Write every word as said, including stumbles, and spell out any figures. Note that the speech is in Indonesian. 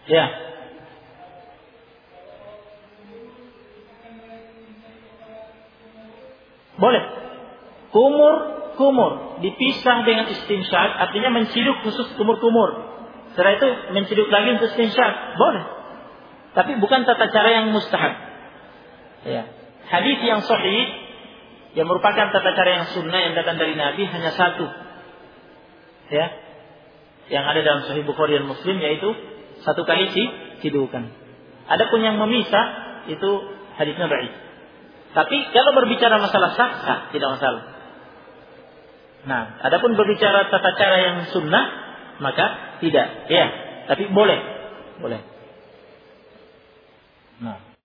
Ya. Boleh. Kumur, kumur dipisah dengan istinsyaq, artinya menciduk khusus kumur-kumur. Setelah itu menciduk lagi untuk istinsyaq, boleh. Tapi bukan tata cara yang mustahab. Ya. Hadis yang sahih yang merupakan tata cara yang sunnah yang datang dari Nabi hanya satu. Ya. Yang ada dalam Sahih Bukhari dan Muslim, yaitu satu kali cidukan. Adapun yang memisah itu hadisnya dhaif. Tapi kalau berbicara masalah sah, sah, tidak masalah. Nah, adapun berbicara tata cara yang sunnah, maka tidak. Ya, tapi boleh. Boleh. Nah.